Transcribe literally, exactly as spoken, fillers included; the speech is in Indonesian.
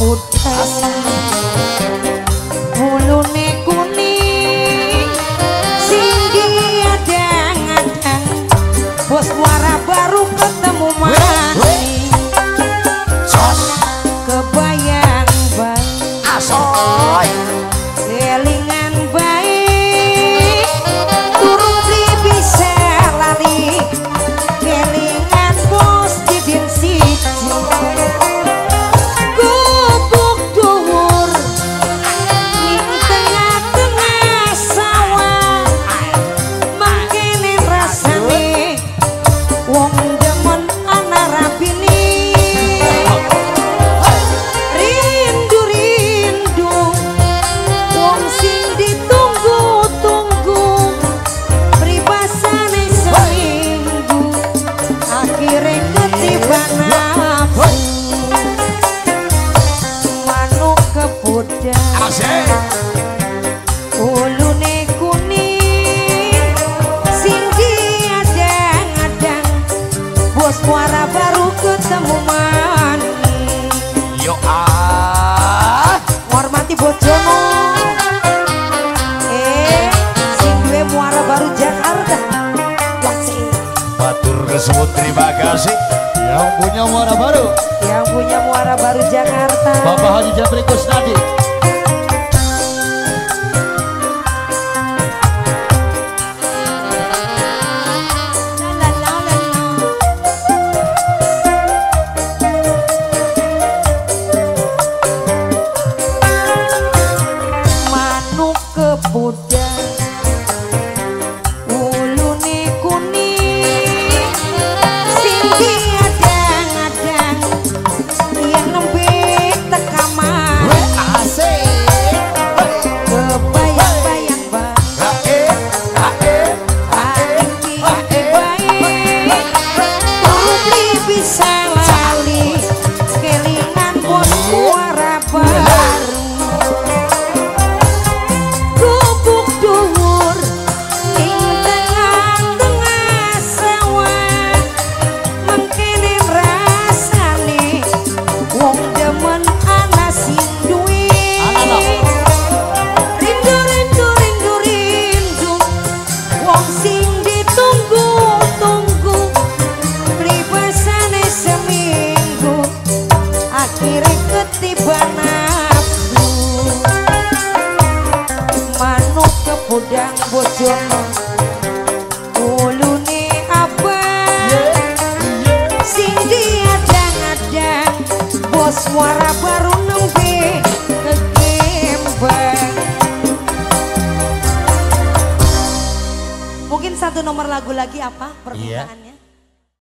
keputan bulune kuning sing diadang-adang bos muara baru ketemu maning kebayang bang asoy kelingan baik turun di bisa lari kelingan bos didin siji gubuk dhuwur ning tengah-tengah sawah mangkene rasane wong demen ana rapine rindu-rindu wong sing ditunggu-tunggu pribasane seminggu akhire ketiba nafsu manuk kepudang asik ulune kuning sing diadang-adang bos muara baru ketemu maning yo ah hormati bojomu eh sing duwe muara baru Jakarta kasih batur kesebut terima kasih Yang punya muara baru yang punya muara baru Jakarta Bapak Haji Jabri Kusnadi. La, la, la, la, la. Manuk kepudang ulune kuning sing diadang-adang yen nembe tekaman asik kebayang-bayang bang hae hae Aki baik Turut bisa lali kelingan bos muara baru gubuk dhuwur ing tengah-tengah sawah mangkene rasane wong demen ana sing duwe rindu rindu rindu rindu wong sing ditunggu-tunggu pribasane seminggu akhire ketiba nafsu manuk kepudang bojomu ulune abang sing diadang-adang bos muara baru nembe kekembang. Mungkin satu nomor lagu lagi apa permintaannya?